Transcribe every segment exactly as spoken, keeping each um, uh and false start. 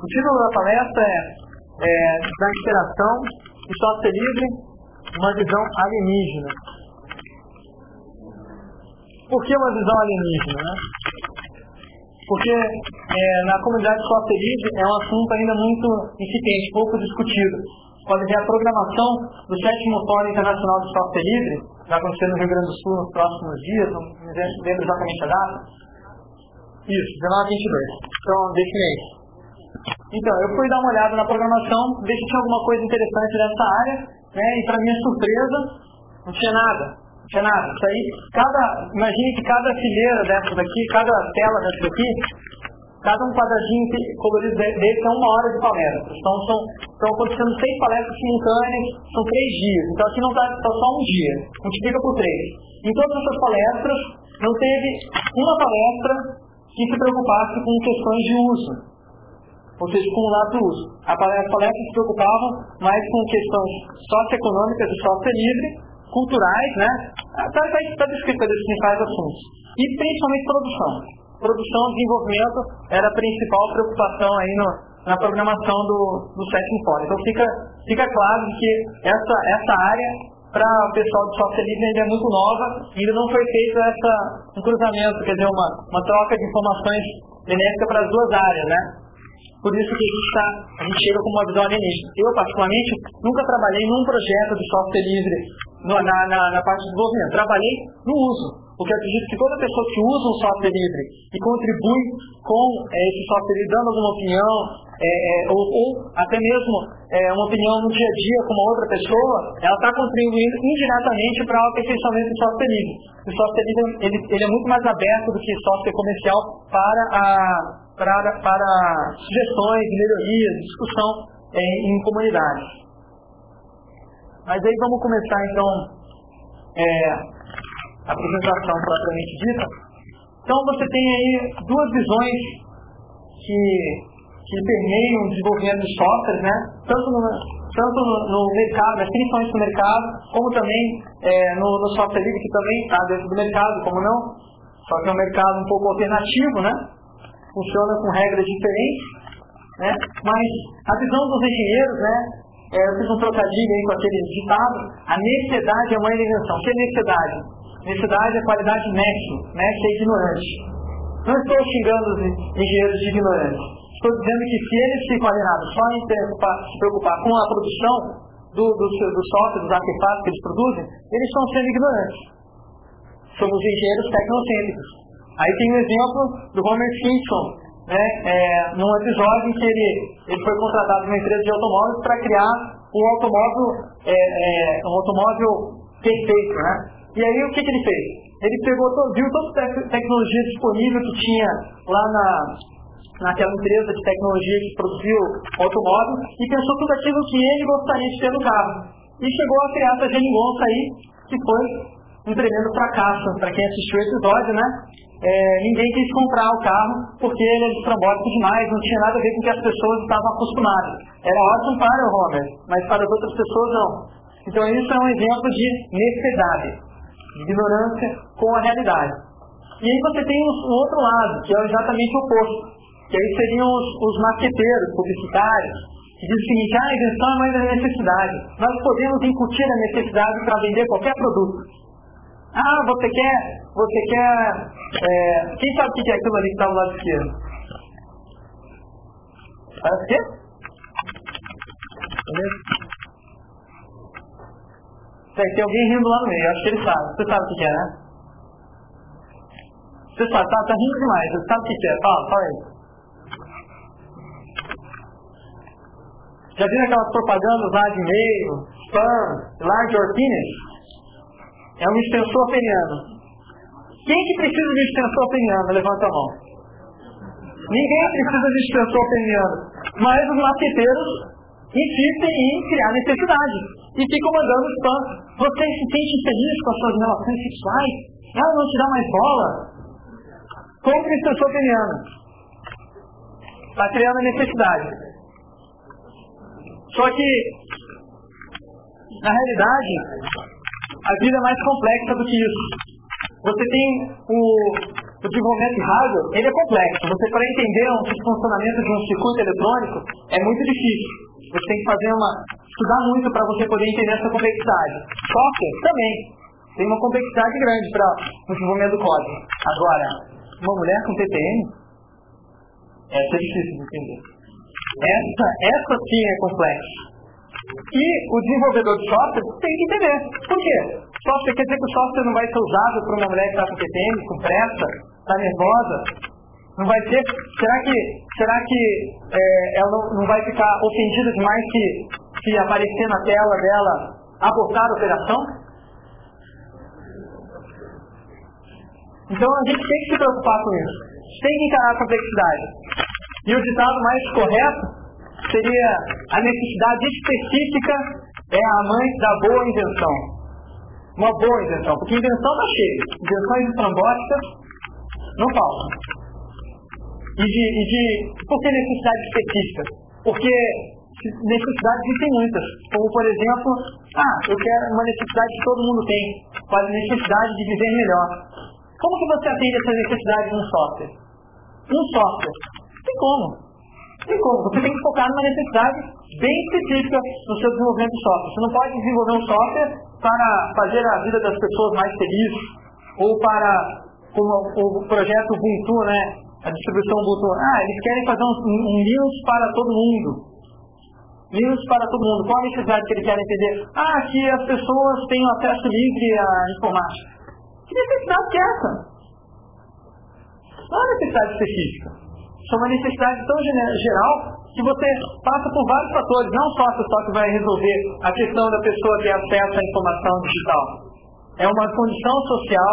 O título da palestra é, é Da Interação do Software Livre, uma visão alienígena. Por que uma visão alienígena, né? Porque é, na comunidade de software livre é um assunto ainda muito incipiente, pouco discutido. Pode ver a programação do sétimo Fórum Internacional de Software Livre, vai acontecer no Rio Grande do Sul nos próximos dias, não me lembro exatamente a data. Isso, dezenove a vinte e dois. Então, desse mês. Então, eu fui dar uma olhada na programação, ver se tinha alguma coisa interessante nessa área, né? E para minha surpresa, não tinha nada. Não tinha nada. Isso aí, cada, imagine que cada fileira dessa daqui, cada tela dessa daqui, cada um quadradinho colorido desse é uma hora de palestra. Então, são, estão acontecendo seis palestras simultâneas, são três dias. Então, aqui não está só um dia, multiplica por três. Em todas essas palestras, não teve uma palestra que se preocupasse com questões de uso, ou seja, com o lado do uso. As palestras se preocupavam mais com questões socioeconômicas de software livre, culturais, né? Está descrito ali os principais assuntos. E principalmente produção. Produção e desenvolvimento era a principal preocupação aí no, na programação do, do sétimo Fórum. Então fica, fica claro que essa, essa área, para o pessoal do software livre, ainda é muito nova, e ainda não foi feito essa, um cruzamento, quer dizer, uma, uma troca de informações benéfica para as duas áreas, né? Por isso que a gente, tá, a gente chega com uma visão alienígena. Eu, particularmente, nunca trabalhei num projeto de software livre no, na, na, na parte de desenvolvimento. Trabalhei no uso, porque eu acredito que toda pessoa que usa um software livre e contribui com é, esse software livre, dando alguma opinião, é, é, ou, ou até mesmo é, uma opinião no dia a dia com uma outra pessoa, ela está contribuindo indiretamente para o aperfeiçoamento do software livre. O software livre ele, ele é muito mais aberto do que software comercial para a... Para, para sugestões, melhorias, discussão é, em comunidades. Mas aí vamos começar então é, a apresentação propriamente dita. Então você tem aí duas visões que, que permeiam o desenvolvimento de softwares, né? Tanto no, tanto no, no mercado, mas principalmente no mercado, como também é, no, no software livre, que também está dentro do mercado, como não, só que é um mercado um pouco alternativo, né? Funciona com regras diferentes, né? Mas a visão dos engenheiros, né? É, eu fiz um trocadilho aí com aquele ditado: a necessidade é a mãe da invenção. O que é necessidade? Necessidade é qualidade mestre, mestre é ignorante. Não estou xingando os engenheiros de ignorantes. Estou dizendo que se eles ficam alienados só em preocupar, se preocupar com a produção do, do, do software, dos artefatos que eles produzem, eles estão sendo ignorantes. Somos engenheiros tecnocêntricos. Aí tem um exemplo do Homer Simpson, né, é, num episódio em que ele, ele foi contratado numa empresa de automóveis para criar um automóvel, é, é, um automóvel perfeito, né? E aí o que, que ele fez? Ele pegou, viu toda a tecnologia disponível que tinha lá na, naquela empresa de tecnologia que produziu automóvel e pensou tudo aquilo que ele gostaria de ter no carro. E chegou a criar essa geringonça aí, que foi um tremendo fracasso. Para quem assistiu o episódio, né? É, ninguém quis comprar o carro porque ele era estrambótico demais, não tinha nada a ver com o que as pessoas estavam acostumadas. Era ótimo para o Homer, mas para as outras pessoas não. Então isso é um exemplo de necessidade, de ignorância com a realidade. E aí você tem um outro lado, que é exatamente o oposto, que aí seriam os, os marqueteiros, publicitários, que dizem o seguinte: ah, a invenção é mãe da necessidade. Nós podemos incutir a necessidade para vender qualquer produto. Ah, você quer, você quer, é, quem sabe o que é aquilo ali que está do lado esquerdo? Parece o quê? Tem, tem alguém rindo lá no meio, acho que ele sabe. Você sabe o que é, né? Você sabe, tá, tá rindo demais, você sabe o que é? Fala, fala aí. Já viram aquelas propagandas lá de e-mail, spam, large or finish? É um extensor peniano. Quem que precisa de extensor peniano? Levanta a mão. Ninguém precisa de extensor peniano. Mas os marqueteiros insistem em criar necessidade. E ficam mandando spam. Você se sente feliz com as suas relações sexuais? Ela não te dá mais bola? Compre extensor peniano. Está criando a necessidade. Só que, na realidade, a vida é mais complexa do que isso. Você tem o, o desenvolvimento de hardware, ele é complexo. Você, para entender o funcionamento de um circuito eletrônico, é muito difícil. Você tem que fazer uma, estudar muito para você poder entender essa complexidade. Software também tem uma complexidade grande para o desenvolvimento do código. Agora, uma mulher com T P M, essa é difícil de entender. Essa, essa sim é complexa. E o desenvolvedor de software tem que entender. Por quê? Software quer dizer que o software não vai ser usado por uma mulher que está com T P M, com pressa, está nervosa. Não vai ser. Será que, será que é, ela não, não vai ficar ofendida demais se, se aparecer na tela dela abortar a operação? Então a gente tem que se preocupar com isso. Tem que encarar a complexidade. E o ditado mais correto seria: a necessidade específica é a mãe da boa invenção. Uma boa invenção, porque invenção está cheia. Invenções estrambóticas não faltam. E de, e de... Por que necessidade específica? Porque necessidades existem muitas. Como, por exemplo, ah, eu quero uma necessidade que todo mundo tem, qual a necessidade de viver melhor. Como que você atende essa necessidade num software? Um software. Tem como. Tem como. Você tem que focar numa necessidade bem específica no seu desenvolvimento de software. Você não pode desenvolver um software para fazer a vida das pessoas mais felizes, ou para, como o projeto Ubuntu, né? A distribuição Ubuntu. Ah, eles querem fazer um, um Linux para todo mundo. Linux para todo mundo. Qual a necessidade que eles querem entender? Ah, que as pessoas tenham acesso livre à informática. Que necessidade que é essa? Não é uma necessidade específica. Isso é uma necessidade tão geral que você passa por vários fatores. Não só a pessoa que vai resolver a questão da pessoa ter acesso à informação digital. É uma condição social.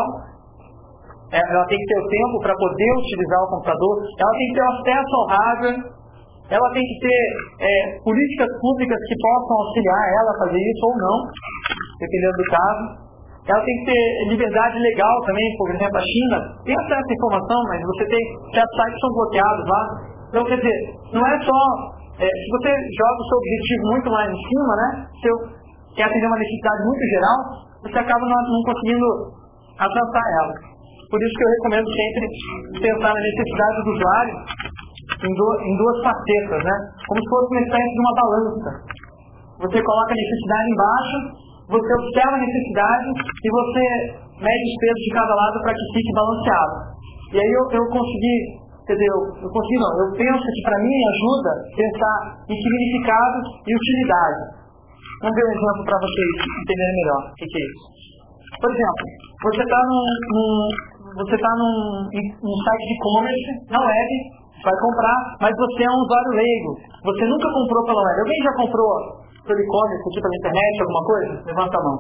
Ela tem que ter o tempo para poder utilizar o computador. Ela tem que ter acesso ao hardware. Ela tem que ter é, políticas públicas que possam auxiliar ela a fazer isso ou não, dependendo do caso. Ela tem que ter liberdade legal também. Por exemplo, a China tem acesso à informação, mas você tem certos sites que são bloqueados lá. Então, quer dizer, não é só... É, se você joga o seu objetivo muito lá em cima, né? Se eu quer atender uma necessidade muito geral, você acaba não, não conseguindo alcançar ela. Por isso que eu recomendo sempre pensar na necessidade do usuário em, do, em duas facetas, né? Como se fosse uma espécie de uma balança. Você coloca a necessidade embaixo, você observa a necessidade e você mede os pesos de cada lado para que fique balanceado. E aí eu, eu consegui, quer dizer, eu, eu consegui não, eu penso que para mim ajuda pensar em significado e utilidade. Vamos ver um exemplo para vocês entenderem melhor o que, que é isso. Por exemplo, você está num, num, você tá num, num site de e-commerce, na web, vai comprar, mas você é um usuário leigo. Você nunca comprou pela web. Alguém já comprou pelo e-commerce, tipo pela internet, alguma coisa? Levanta a mão.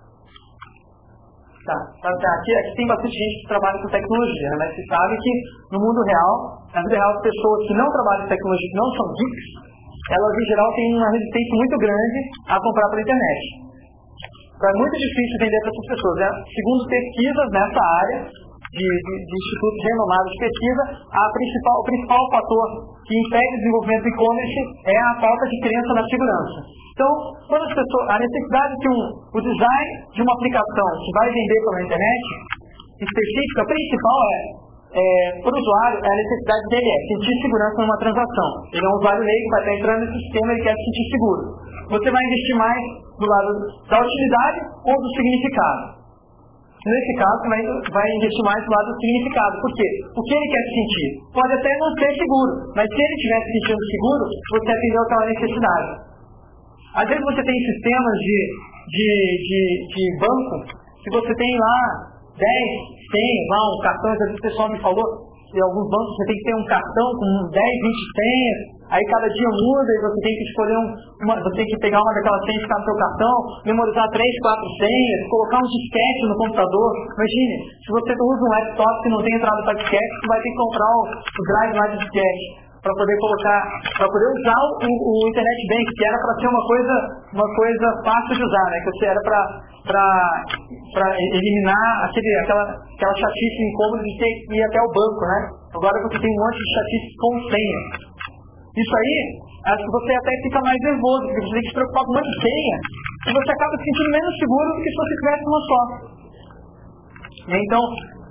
Tá, tá, tá. Aqui, aqui tem bastante gente que trabalha com tecnologia, né? Mas você sabe que no mundo real, na vida real, as pessoas que não trabalham com tecnologia, que não são geeks, elas em geral têm uma resistência muito grande a comprar pela internet. Então é muito difícil vender para essas pessoas, né? Segundo pesquisas nessa área, de, de, de institutos renomados de pesquisa, a principal, o principal fator que impede o desenvolvimento do e-commerce é a falta de crença na segurança. Então, quando as pessoas, a necessidade que um, o design de uma aplicação que vai vender pela internet, específica, principal é, é para o usuário, é a necessidade dele é sentir segurança numa transação. Ele é um usuário leigo, vai estar entrando nesse sistema, ele quer se sentir seguro. Você vai investir mais do lado da utilidade ou do significado. Nesse caso, vai, vai investir mais do lado do significado. Por quê? O que ele quer se sentir? Pode até não ser seguro, mas se ele estiver se sentindo seguro, você atendeu aquela necessidade. Às vezes você tem sistemas de, de, de, de banco, se você tem lá dez, cem, lá um cartão, o pessoal me falou, que em alguns bancos você tem que ter um cartão com dez, vinte senhas, aí cada dia muda e você tem que escolher um, uma, você tem que pegar uma daquelas senhas que está no seu cartão, memorizar três, quatro senhas, colocar um disquete no computador. Imagine, se você usa um laptop que não tem entrada para disquete, você vai ter que comprar o, o drive lá de disquete para poder colocar, para poder usar o, o Internet Bank, que era para ser uma coisa, uma coisa fácil de usar, né? Que era para para eliminar aquele, aquela, aquela chatice incômoda de ter que ir até o banco, né? Agora você tem um monte de chatice com senha. Isso aí, acho que você até fica mais nervoso, porque você tem que se preocupar com um monte de senha, e você acaba se sentindo menos seguro do que se você tivesse uma só. Então,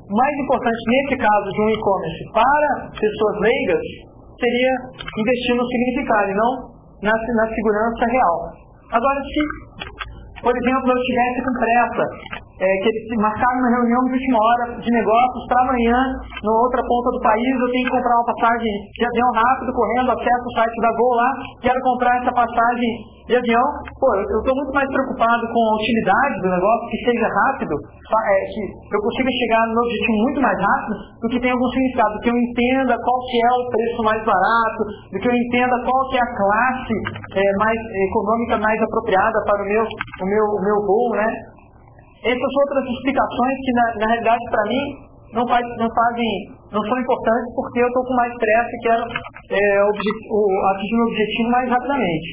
O mais importante nesse caso de um e-commerce para pessoas leigas seria investir no significado e não na, na segurança real. Agora, se, por exemplo, eu estivesse com pressa, é, que eles marcaram uma reunião de última hora de negócios para amanhã, na outra ponta do país, eu tenho que comprar uma passagem de avião rápido, correndo, acesso ao site da Gol lá, quero comprar essa passagem de avião. Pô, eu estou muito mais preocupado com a utilidade do negócio, que seja rápido, é, que eu consiga chegar no meu objetivo muito mais rápido, do que tem algum significado, do que eu entenda qual que é o preço mais barato, do que eu entenda qual que é a classe é, mais econômica mais apropriada para o meu, o meu, o meu voo, né? Essas outras explicações que, na, na realidade, para mim, não, faz, não, fazem, não são importantes porque eu estou com mais pressa e quero é, o, atingir o meu objetivo mais rapidamente.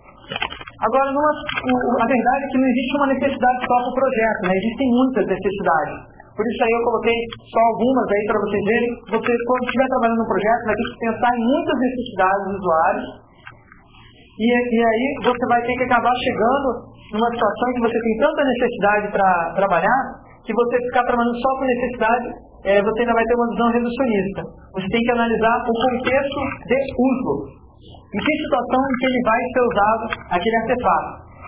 Agora, numa, o, a verdade é que não existe uma necessidade só para o projeto, né? Existem muitas necessidades. Por isso aí eu coloquei só algumas aí para vocês verem. Você, quando estiver trabalhando no projeto, vai ter que pensar em muitas necessidades dos usuários. E, e aí você vai ter que acabar chegando numa situação em que você tem tanta necessidade para trabalhar, que você ficar trabalhando só com necessidade, é, você ainda vai ter uma visão reducionista. Você tem que analisar o contexto de uso. Em que situação em que ele vai ser usado aquele artefato.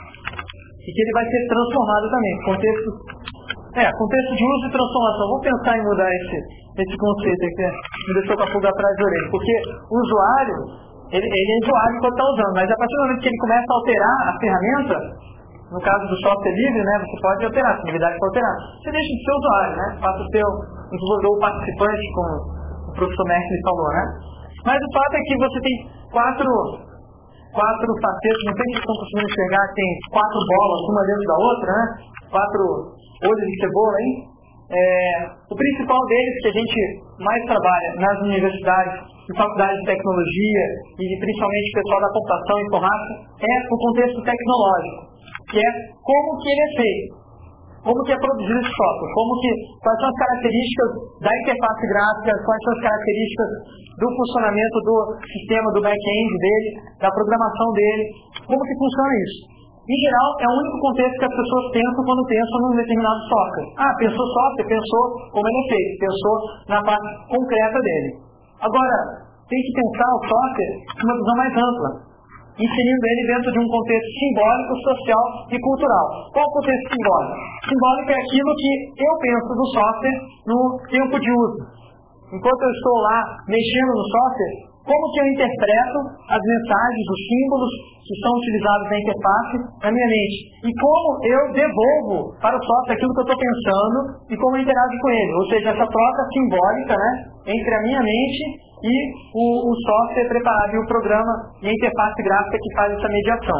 E que ele vai ser transformado também. Contexto, é, contexto de uso e transformação. Vou pensar em mudar esse, esse conceito aqui, me deixou com a pulga atrás da orelha. Porque o usuário, ele, ele é usuário quando está usando, mas a partir do momento que ele começa a alterar a ferramenta, no caso do software livre, né, você pode alterar, a atividade pode alterar. Você deixa de ser usuário, né? Passa a ser o desenvolvedor ou participante, como o professor Merkel falou, né? Mas o fato é que você tem quatro, quatro facetas, não sei se vocês estão conseguindo enxergar, tem quatro bolas, uma dentro da outra, né? Quatro olhos de cebola, hein? É, o principal deles que a gente mais trabalha nas universidades, em faculdades de tecnologia e principalmente o pessoal da computação e informática, é o contexto tecnológico, que é como que ele é feito, como que é produzido esse software, como que, quais são as características da interface gráfica, quais são as características do funcionamento do sistema, do back-end dele, da programação dele, como que funciona isso. Em geral, é o único contexto que as pessoas pensam quando pensam num determinado software. Ah, pensou software, pensou como ele é feito, pensou na parte concreta dele. Agora, tem que pensar o software de uma visão mais ampla, inserindo ele dentro de um contexto simbólico, social e cultural. Qual é o contexto simbólico? Simbólico é aquilo que eu penso do software no tempo de uso. Enquanto eu estou lá mexendo no software, como que eu interpreto as mensagens, os símbolos que são utilizados na interface na minha mente? E como eu devolvo para o software aquilo que eu estou pensando e como eu interajo com ele. Ou seja, essa troca simbólica, né, entre a minha mente e o, o software preparado e o programa e a interface gráfica que faz essa mediação.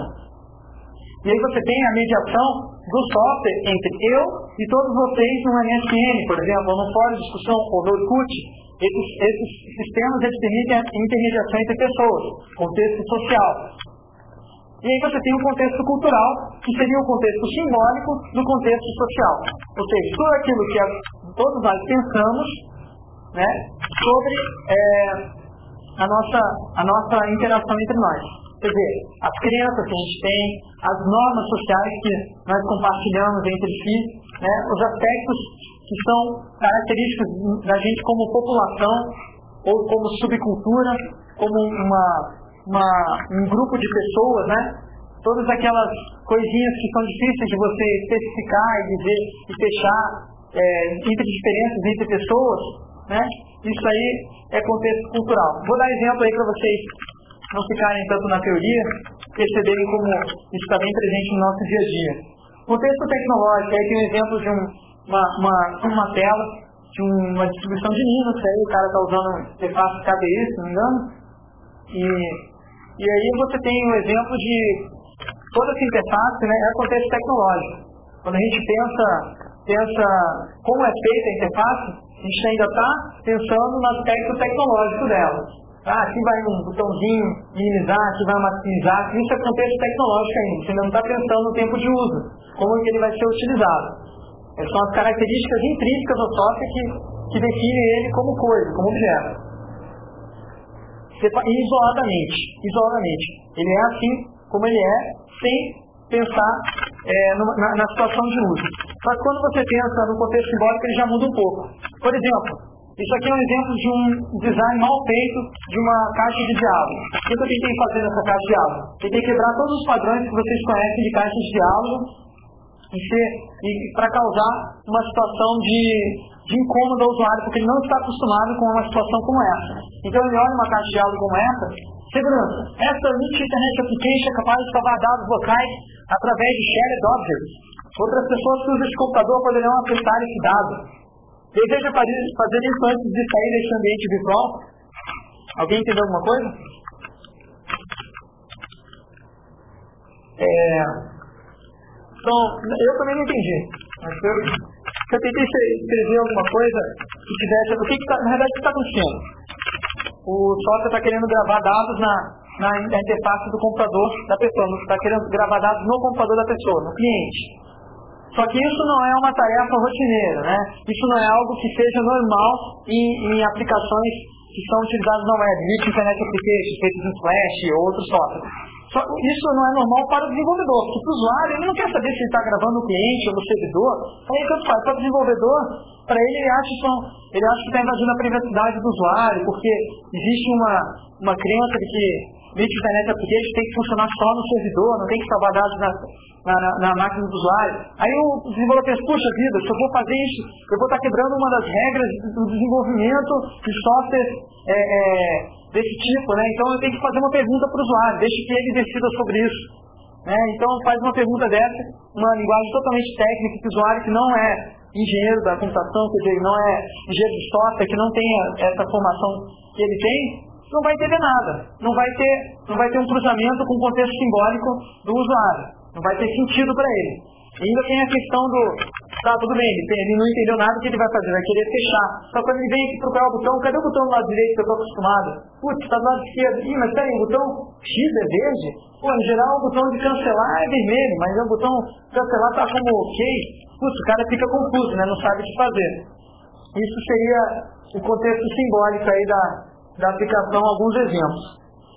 E aí você tem a mediação do software entre eu e todos vocês no M S N, por exemplo, ou no fórum de discussão, ou no Orkut. Esses, esses sistemas eles permitem a intermediação entre pessoas, contexto social. E aí você tem o contexto cultural, que seria o contexto simbólico do contexto social. Ou seja, tudo aquilo que todos nós pensamos, né, sobre é, a, nossa, a nossa interação entre nós. Quer dizer, as crenças que a gente tem, as normas sociais que nós compartilhamos entre si, né, os aspectos que são características da gente como população, ou como subcultura, como uma, uma, um grupo de pessoas, né? Todas aquelas coisinhas que são difíceis de você especificar e dizer e fechar é, entre diferenças entre pessoas, né? Isso aí é contexto cultural. Vou dar exemplo aí para vocês não ficarem tanto na teoria, perceberem como isso está bem presente no nosso dia a dia. Contexto tecnológico, aí tem um exemplo de um, uma, uma, uma tela de uma distribuição de Linux, aí o cara está usando interface K D E, se não me engano, e, e aí você tem um exemplo de toda essa interface, né, é contexto tecnológico. Quando a gente pensa, pensa como é feita a interface, a gente ainda está pensando no aspecto tecnológico dela. Ah, aqui vai um botãozinho minimizar, aqui vai maximizar, isso é contexto tecnológico ainda, você ainda não está pensando no tempo de uso, como que ele vai ser utilizado. Essas são as características intrínsecas do software que, que definem ele como coisa, como objeto. Isoladamente, isoladamente. Ele é assim como ele é, sem pensar é, na, na situação de uso. Mas quando você pensa no contexto simbólico, ele já muda um pouco. Por exemplo, isso aqui é um exemplo de um design mal feito de uma caixa de diálogo. O que eu tentei fazer nessa caixa de diálogo? Tentei quebrar todos os padrões que vocês conhecem de caixas de diálogo e, e para causar uma situação de, de incômodo ao usuário, porque ele não está acostumado com uma situação como essa. Então ele olha uma caixa de diálogo como essa, segurança. Essa Rich Internet Application é capaz de salvar dados locais através de shared objects. Outras pessoas que usam esse computador poderão acessar esse dado. Deseja fazer isso antes de sair desse ambiente virtual? Alguém entendeu alguma coisa? É... Então, eu também não entendi. Mas eu, eu tentei escrever alguma coisa que tivesse... O que, que tá, na verdade, o que está acontecendo? O software está querendo gravar dados na, na interface do computador da pessoa. Está querendo gravar dados no computador da pessoa, no cliente. Só que isso não é uma tarefa rotineira, né? Isso não é algo que seja normal em, em aplicações que são utilizadas na web, Rich Internet Applications, feitos em Flash ou outros softwares. Só, isso não é normal para o desenvolvedor, porque para o usuário ele não quer saber se ele está gravando no cliente ou no servidor. Aí o que faz? Para o desenvolvedor, para ele ele acha, que, ele acha que está invadindo a privacidade do usuário, porque existe uma, uma crença de que Rich Internet Application tem que funcionar só no servidor, não tem que salvar dados na, na, na, na máquina do usuário. Aí o desenvolvedor pensa, puxa vida, se eu vou fazer isso, eu vou estar quebrando uma das regras do desenvolvimento de software é, é, desse tipo, né? Então eu tenho que fazer uma pergunta para o usuário, deixe que ele decida sobre isso. Né? Então faz uma pergunta dessa, uma linguagem totalmente técnica, que o usuário que não é engenheiro da computação, quer dizer, não é engenheiro de software, que não tem essa formação que ele tem, não vai entender nada, não vai ter, não vai ter um cruzamento com o contexto simbólico do usuário, não vai ter sentido para ele. E ainda tem a questão do, tá, tudo bem, ele, ele não entendeu nada, o que ele vai fazer? Vai querer fechar. Só quando ele vem aqui procurar o botão, cadê o botão do lado direito que eu estou acostumado? Putz, está do lado esquerdo. Ih, mas peraí, o botão X é verde? Pô, em geral o botão de cancelar é vermelho, mas o botão cancelar está como ok. Putz, o cara fica confuso, né? Não sabe o que fazer. Isso seria o contexto simbólico aí da da aplicação, alguns exemplos.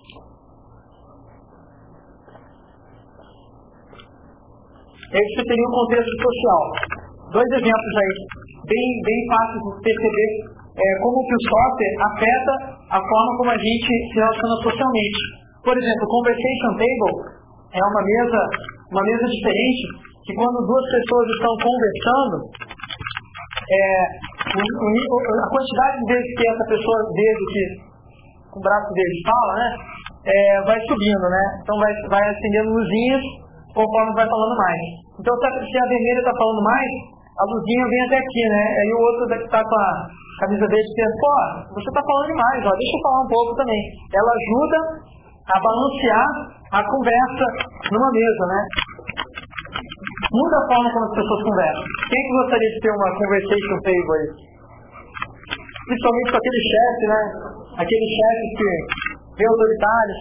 Esse seria o contexto social. Dois exemplos aí, bem, bem fáceis de perceber é, como que o software afeta a forma como a gente se relaciona socialmente. Por exemplo, o Conversation Table é uma mesa, uma mesa diferente, que quando duas pessoas estão conversando, é, o, o, a quantidade de vezes que essa pessoa, desde que com o braço dele fala, né, é, vai subindo, né? Então vai, vai acendendo luzinhas conforme vai falando mais. Então se a vermelha está falando mais, a luzinha vem até aqui, né? Aí o outro que está com a camisa verde pensa, pô, você está falando demais, ó, deixa eu falar um pouco também. Ela ajuda a balancear a conversa numa mesa, né? Muda a forma como as pessoas conversam. Quem que gostaria de ter uma conversation table aí? Principalmente com aquele chefe, né? Aqueles chefes que bem autoritários.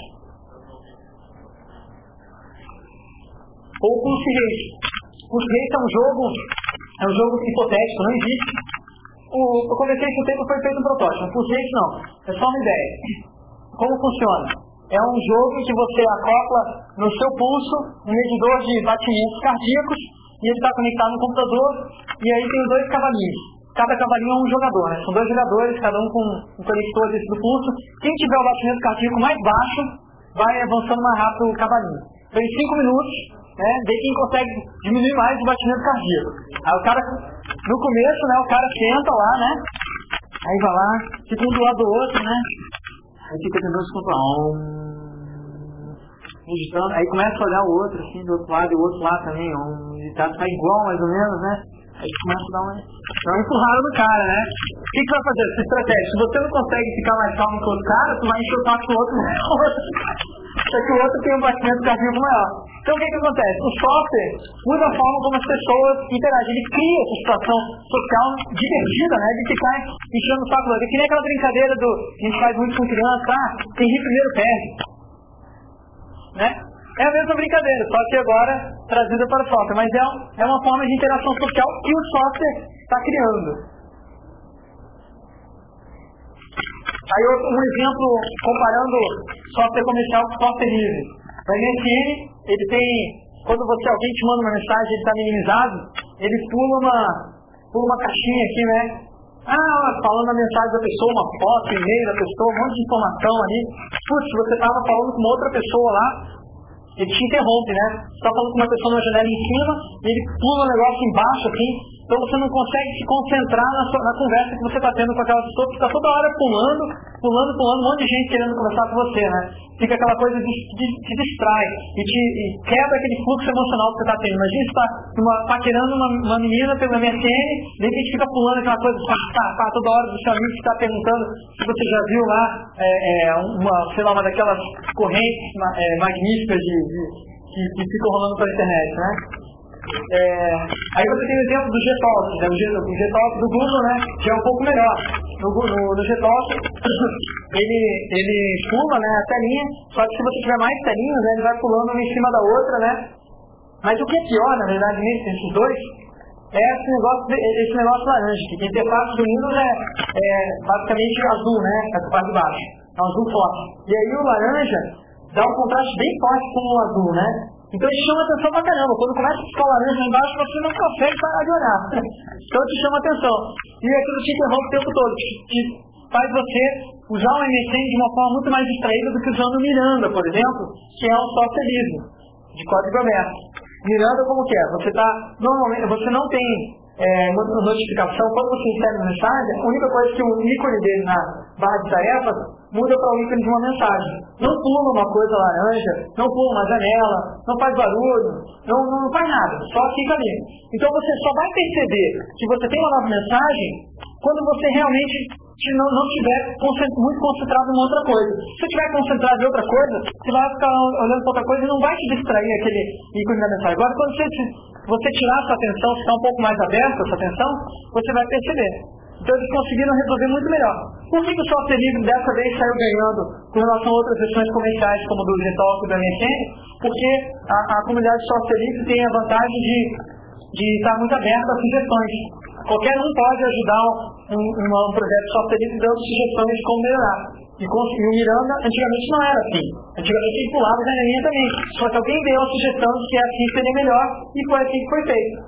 Ou com o Pulse O Pulse é um jogo, é um jogo hipotético, não existe. O, o Conversation Table foi feito um protótipo. O Pulse não, é só uma ideia. Como funciona? É um jogo que você acopla no seu pulso um medidor de batimentos cardíacos e ele está conectado no computador e aí tem dois cavalinhos. Cada cavalinho é um jogador, né? São dois jogadores, cada um com um conector desse do pulso. Quem tiver o batimento cardíaco mais baixo, vai avançando mais rápido o cavalinho. Então, em cinco minutos, né, vê quem consegue diminuir mais o batimento cardíaco. Aí o cara, no começo, né, o cara senta lá, né? Aí vai lá, fica um do lado do outro, né? Aí fica tentando se controlar. Meditando, aí começa a olhar o outro, assim, do outro lado, e o outro lá também, um meditado, tá igual mais ou menos, né? Aí começa a dar uma, dar uma empurrada no cara, né? O que que você vai fazer? Essa estratégia, se você não consegue ficar mais calmo que o outro cara, tu vai encher o saco do outro, né? Só que o outro tem um batimento cardíaco maior. Então o que que acontece? O software muda a forma como as pessoas interagem. Ele cria essa situação social divertida, né? De ficar enchendo o saco do outro. É que nem aquela brincadeira do, que a gente faz muito com criança, ah, quem ri primeiro perde. Né? É a mesma brincadeira, só que agora trazida para o software, mas é, é uma forma de interação social que o software está criando. Aí um exemplo comparando software comercial com software livre. O M S N, ele tem, quando você, alguém te manda uma mensagem, ele está minimizado, ele pula uma, pula uma caixinha aqui, né? Ah, falando a mensagem da pessoa, uma foto, um e-mail da pessoa, um monte de informação ali. Putz, você estava falando com uma outra pessoa lá, ele te interrompe, né? Você está falando com uma pessoa na janela em cima, e ele pula um negócio embaixo, assim, então você não consegue se concentrar na, sua, na conversa que você está tendo com aquela pessoa, porque está toda hora pulando, pulando, pulando, um monte de gente querendo conversar com você, né? Fica aquela coisa de, de, te distrai e te e quebra aquele fluxo emocional que você está tendo. Imagina você está paquerando uma, uma menina pelo M S N, de repente fica pulando aquela coisa, pá, pá, pá, toda hora do seu amigo que está perguntando se você já viu lá, é, é, uma, sei lá, uma daquelas correntes é, magníficas de, de, que, que ficam rolando pela internet, né? É, aí você tem o exemplo do Gtalk, né? o, G, o Gtalk do Google, né? Que é um pouco melhor. No, no, no Gtalk, ele, ele pula, né, a telinha, só que se você tiver mais telinhas, né, ele vai pulando uma em cima da outra, né? Mas o que é pior, na verdade, nesses dois, é esse negócio, esse negócio laranja, que a interface do Windows é, é basicamente azul, né? Essa parte de baixo. É um azul forte. E aí o laranja dá um contraste bem forte com o azul, né? Então ele chama atenção pra caramba. Quando começa a piscar o laranja lá embaixo, você não consegue parar de olhar. Então te chama atenção. E aquilo te interrompe o tempo todo. Te faz você usar o M S N de uma forma muito mais distraída do que usando o Miranda, por exemplo, que é um software livre, de código aberto. Miranda como que é? Você tá, normalmente, você não tem é, notificação. Quando você insere uma mensagem, a única coisa que o ícone dele na barra de tarefas muda para o ícone de uma mensagem. Não pula uma coisa laranja, não pula uma janela, não faz barulho, não, não faz nada, só fica ali. Então você só vai perceber que você tem uma nova mensagem quando você realmente não, não estiver muito concentrado em outra coisa. Se você estiver concentrado em outra coisa, você vai ficar olhando para outra coisa e não vai te distrair aquele ícone da mensagem. Agora, quando você, você tirar a sua atenção, ficar um pouco mais aberto a sua atenção, você vai perceber. Então eles conseguiram resolver muito melhor. Por que, que o software livre dessa vez saiu ganhando com relação a outras versões comerciais como do Gtalk e do M S N? Porque a, a comunidade de software livre tem a vantagem de, de estar muito aberta a sugestões. Qualquer um pode ajudar um, um, um projeto de software livre dando sugestões de como melhorar. E, com, e o Miranda antigamente não era assim. Antigamente ele pulava a janelinha também. Só que alguém deu a sugestão de que assim seria melhor e foi assim que foi feito.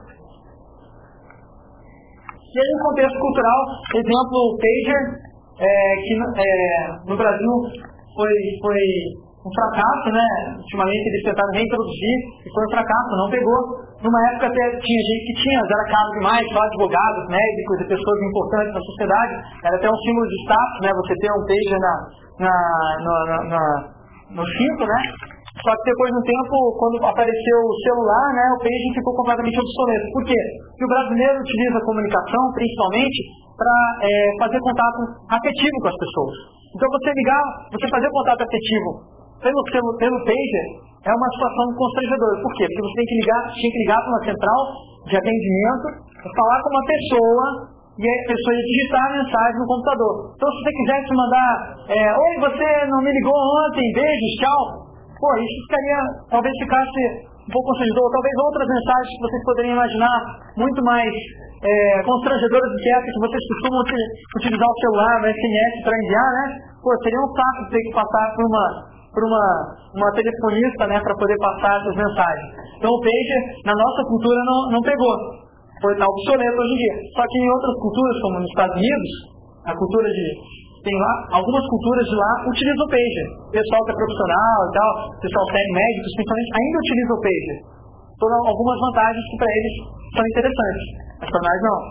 E aí, no contexto cultural, exemplo, o Pager, é, que é, no Brasil foi, foi um fracasso, né? Ultimamente eles tentaram reintroduzir e foi um fracasso, não pegou. Numa época até tinha gente que tinha, era caro demais, só advogados, médicos e pessoas importantes na sociedade, era até um símbolo de status, né? Você ter um Pager na, na, na, na, na, no cinto, né? Só que depois de um tempo, quando apareceu o celular, né, o paging ficou completamente obsoleto. Por quê? Porque o brasileiro utiliza a comunicação, principalmente, para é, fazer contato afetivo com as pessoas. Então você ligar, você fazer contato afetivo pelo, pelo, pelo pager é uma situação constrangedora. Por quê? Porque você tem que ligar, tinha que ligar para uma central de atendimento, falar com uma pessoa e a pessoa ia digitar a mensagem no computador. Então se você quisesse mandar, é, oi, você não me ligou ontem, beijos, tchau. Pô, isso ficaria, talvez ficasse um pouco constrangedor, talvez outras mensagens que vocês poderiam imaginar muito mais é, constrangedoras do que essa que vocês costumam utilizar o celular, o S M S para enviar, né? Pô, seria um saco ter que passar por uma, por uma, uma telefonista, né, para poder passar essas mensagens. Então o pager, na nossa cultura, não, não pegou. Foi tá obsoleto hoje em dia. Só que em outras culturas, como nos Estados Unidos, a cultura de... tem lá, algumas culturas de lá utilizam o pager. O pessoal que é profissional e tal, o pessoal que é médicos, principalmente, ainda utiliza o pager. Então, algumas vantagens que para eles são interessantes, mas para nós não.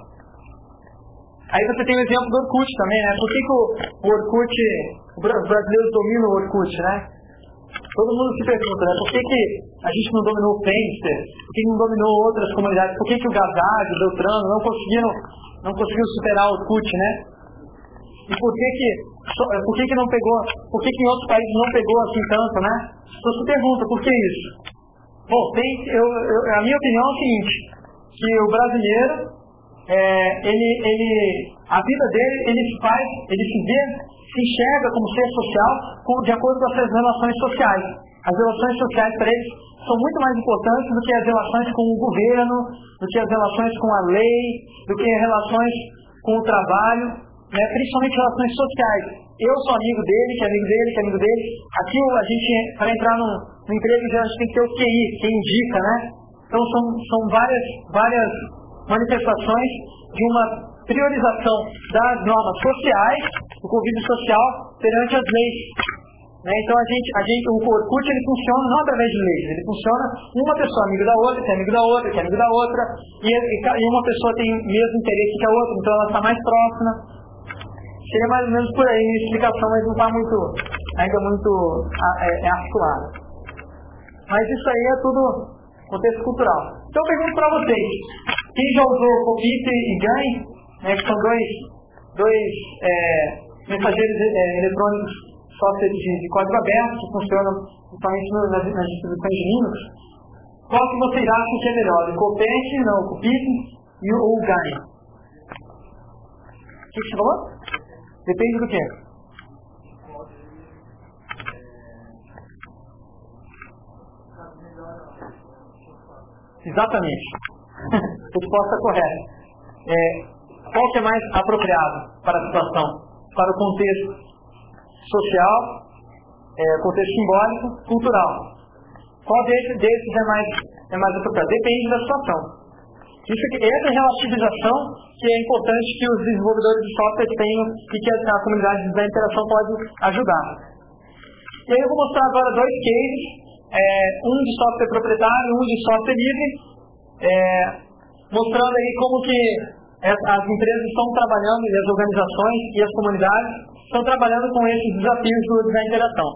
Aí você tem o exemplo do Orkut também, né? Por que, que o, o Orkut, os brasileiros dominam o Orkut, né? Todo mundo se pergunta, né? Por que, que a gente não dominou o Friendster? Por que não dominou outras comunidades? Por que, que o Gazad, o Beltrano não conseguiram, não conseguiram superar o Orkut, né? E por que que, por que que não pegou, por que que em outros países não pegou assim tanto, né? Então se pergunta, por que isso? Bom, tem, eu, eu, a minha opinião é o seguinte, que o brasileiro, é, ele, ele, a vida dele, ele se faz, ele se vê, se enxerga como ser social com, de acordo com as suas relações sociais. As relações sociais para eles são muito mais importantes do que as relações com o governo, do que as relações com a lei, do que as relações com o trabalho. Né, principalmente relações sociais. Eu sou amigo dele, que é amigo dele, que é amigo dele. Aqui a gente, para entrar no, no emprego, a gente tem que ter o Q I, que indica, né? Então são, são várias, várias manifestações de uma priorização das normas sociais, do convívio social perante as leis. Né? Então a gente, a gente, o Orkut ele funciona não através de leis, ele funciona uma pessoa amiga da outra, que é amigo da outra, que é amigo da outra, e, e, e uma pessoa tem o mesmo interesse que a outra, então ela está mais próxima. Seria mais ou menos por aí a explicação, mas não está muito, ainda muito é, é articulada. Mas isso aí é tudo contexto cultural. Então eu pergunto para vocês, quem já usou Copit e Gain, né, que são dois, dois é, mensageiros é, eletrônicos, software de, de código aberto, que funcionam principalmente no, nas, nas distribuições de Linux, qual que vocês acham que é melhor? O Copit, não, o Copit e o, o Gain? O que você falou? Depende do quê? Exatamente. Resposta correta. É, qual que é mais apropriado para a situação? Para o contexto social, é, contexto simbólico, cultural. Qual desses, desses é, mais, é mais apropriado? Depende da situação. Isso aqui, essa relativização que é importante que os desenvolvedores de software tenham e que a, a comunidade da interação pode ajudar. E aí eu vou mostrar agora dois cases, é, um de software proprietário e um de software livre, é, mostrando aí como que as empresas estão trabalhando, e as organizações e as comunidades estão trabalhando com esses desafios do, da interação.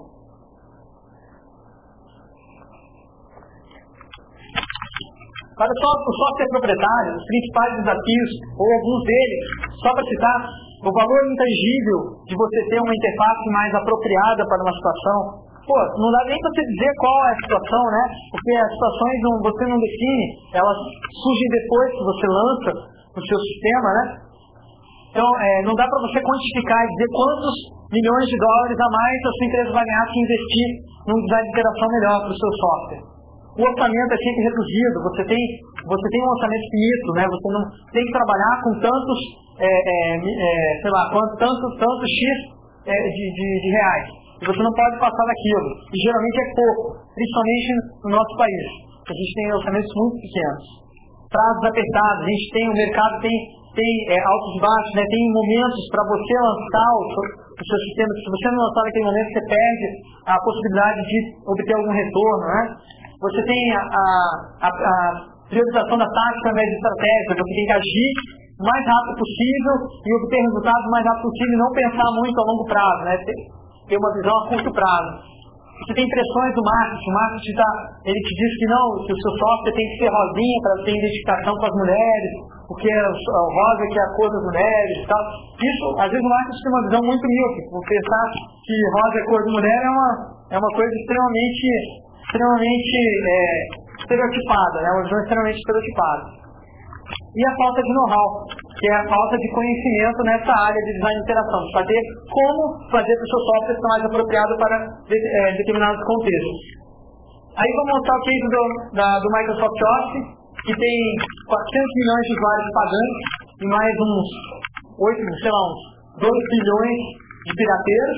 Para o software proprietário, os principais desafios, ou alguns deles, só para citar, o valor intangível de você ter uma interface mais apropriada para uma situação. Pô, não dá nem para você dizer qual é a situação, né? Porque as situações não, você não define, elas surgem depois que você lança no seu sistema, né? Então, é, não dá para você quantificar e dizer quantos milhões de dólares a mais a sua empresa vai ganhar se investir num design de interação melhor para o seu software. O orçamento é sempre reduzido, você tem, você tem um orçamento finito, né? Você não tem que trabalhar com tantos, é, é, é, sei lá, quantos, tantos, tantos X é, de, de, de reais. E você não pode passar daquilo. E geralmente é pouco, principalmente no nosso país. A gente tem orçamentos muito pequenos. Prazos apertados, a gente tem, o mercado tem, tem é, altos e baixos, né? Tem momentos para você lançar o seu, o seu sistema. Se você não lançar naquele momento, você perde a possibilidade de obter algum retorno, né? Você tem a, a, a priorização da tática ao invés de estratégia. Você tem que agir o mais rápido possível e obter resultados o mais rápido possível e não pensar muito a longo prazo, né? Ter, ter uma visão a curto prazo. Você tem pressões do marketing. O marketing tá, ele te diz que não, que o seu software tem que ser rosinha para ter identificação com as mulheres, porque o rosa que é a cor das mulheres e tal. Isso, às vezes o marketing tem uma visão muito míope. Pensar que rosa é a cor de mulher é uma, é uma coisa extremamente... extremamente é, estereotipada, né? Uma visão extremamente estereotipada. E a falta de know-how, que é a falta de conhecimento nessa área de design de interação, de saber como fazer para o seu software ser mais apropriado para de, é, determinados contextos. Aí vamos mostrar o case do, da, do Microsoft Office, que tem quatrocentos milhões de usuários pagantes e mais uns oito, sei lá, uns dois bilhões de pirateiros.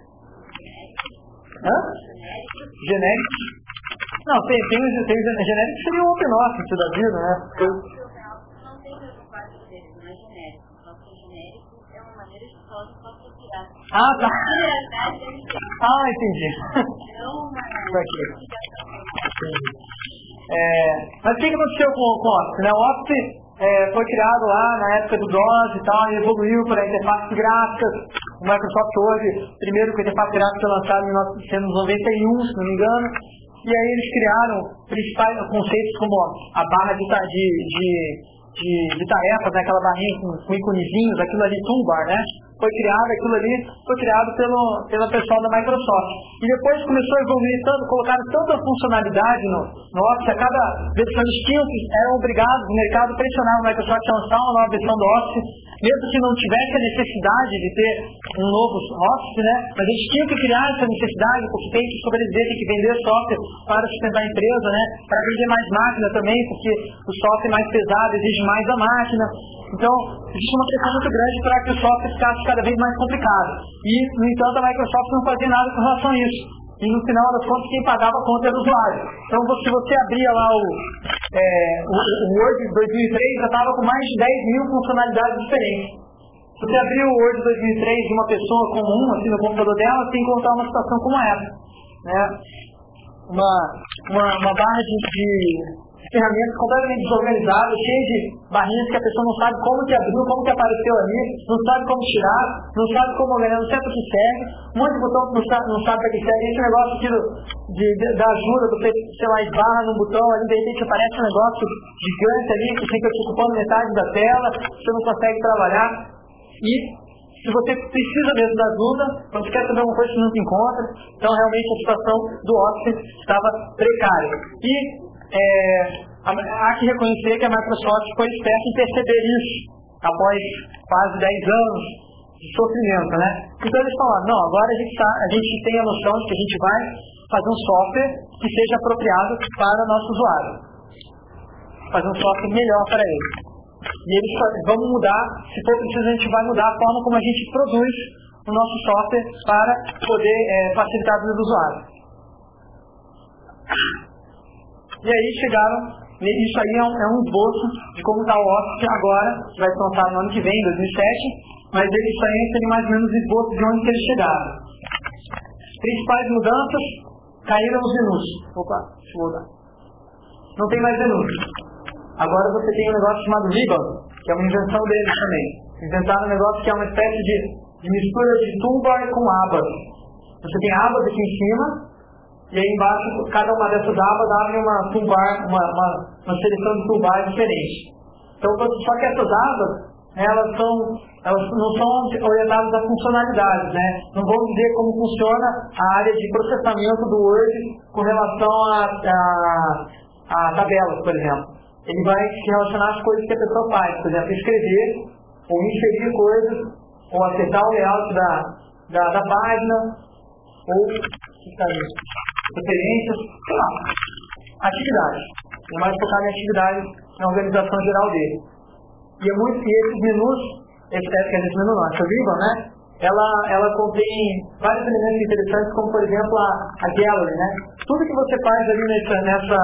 Hã? Genéricos? Não, tem, tem, tem genéricos que seria o Open Office da vida, né? Eu... Não tem preocupado deles, não é genérico. Só que genérico é uma maneira de só de software pirata. Ah, tá. Ah, entendi. Não, mas... aqui. É, mas o que aconteceu com, com o Office? Né? O Office é, foi criado lá na época do DOS e tal, e evoluiu para interfaces gráficas. O Microsoft hoje, primeiro que a interface gráfica foi lançada em mil novecentos e noventa e um, se não me engano, e aí eles criaram principais conceitos como a barra de, de, de, de, de tarefas, né? Aquela barrinha com, com íconezinhos, aquilo ali, toolbar, né? Foi criado, aquilo ali foi criado pelo, pelo pessoal da Microsoft. E depois começou a evoluir tanto, colocaram tanta funcionalidade no, no Office, a cada versão eles tinham, eram obrigados, o mercado pressionava a Microsoft a lançar uma nova versão do Office, mesmo que não tivesse a necessidade de ter um novo Office, né? Mas eles tinham que criar essa necessidade, porque tem que sobreviver, tem que vender software para sustentar a empresa, né? Para vender mais máquina também, porque o software mais pesado exige mais da máquina. Então, existe uma pressão muito grande para que o software ficasse cada vez mais complicado. E, no entanto, a Microsoft não fazia nada com relação a isso. E, no final das contas, quem pagava a conta era o usuário. Então, se você abria lá o, é, o, o Word de dois mil e três já estava com mais de dez mil funcionalidades diferentes. Se você abrir o Word de dois mil e três de uma pessoa comum, assim, no computador dela, você tem que encontrar uma situação como essa, né? Uma, uma, uma barra de, de ferramentas completamente desorganizadas, cheia de barrinhas que a pessoa não sabe como que abriu, como que apareceu ali, não sabe como tirar, não sabe como organizar, não sabe para que serve, um monte de botão que não sabe, não sabe para que serve. Esse negócio aqui do, de, de, da ajuda, do sei lá, esbarra num botão, ali de repente aparece um negócio gigante ali, que fica te ocupando metade da tela, você não consegue trabalhar. E se você precisa mesmo da ajuda, quando você quer saber alguma coisa que não se encontra, então realmente a situação do Office estava precária. E é, há que reconhecer que a Microsoft foi esperta em perceber isso após quase dez anos de sofrimento, né? Então eles falaram, não, agora a gente, tá, a gente tem a noção de que a gente vai fazer um software que seja apropriado para o nosso usuário, fazer um software melhor para ele. E eles vamos mudar, se for preciso a gente vai mudar a forma como a gente produz o nosso software para poder é, facilitar a vida do usuário. E aí chegaram, isso aí é um, é um esboço de como está o Office agora, que vai ser lançado no ano que vem, em dois mil e sete, mas ele, isso aí seria mais ou menos o esboço de onde que eles chegaram. Principais mudanças, caíram os menus. Opa, deixa eu mudar. Não tem mais menus. Agora você tem um negócio chamado Ribbon, que é uma invenção deles também. Inventaram um negócio que é uma espécie de, de mistura de toolbar com abas. Você tem abas aqui em cima, e aí embaixo, cada uma dessas abas abre uma toolbar, uma, uma, uma seleção de toolbar diferente. Então, só que essas abas, elas, são, elas não são orientadas a funcionalidades, né? Não vão dizer como funciona a área de processamento do Word com relação a, a, a tabelas, por exemplo. Ele vai se relacionar às coisas que a pessoa faz, por exemplo, escrever, ou inserir coisas, ou acertar o layout da, da, da página, ou referências, sei lá, atividades. Ele vai focar em atividades na organização geral dele. E, é muito, e esses menus, esse, esse menu não, essa Ribbon, né? Ela, ela contém vários elementos interessantes, como por exemplo a, a gallery, né? Tudo que você faz ali nessa, nessa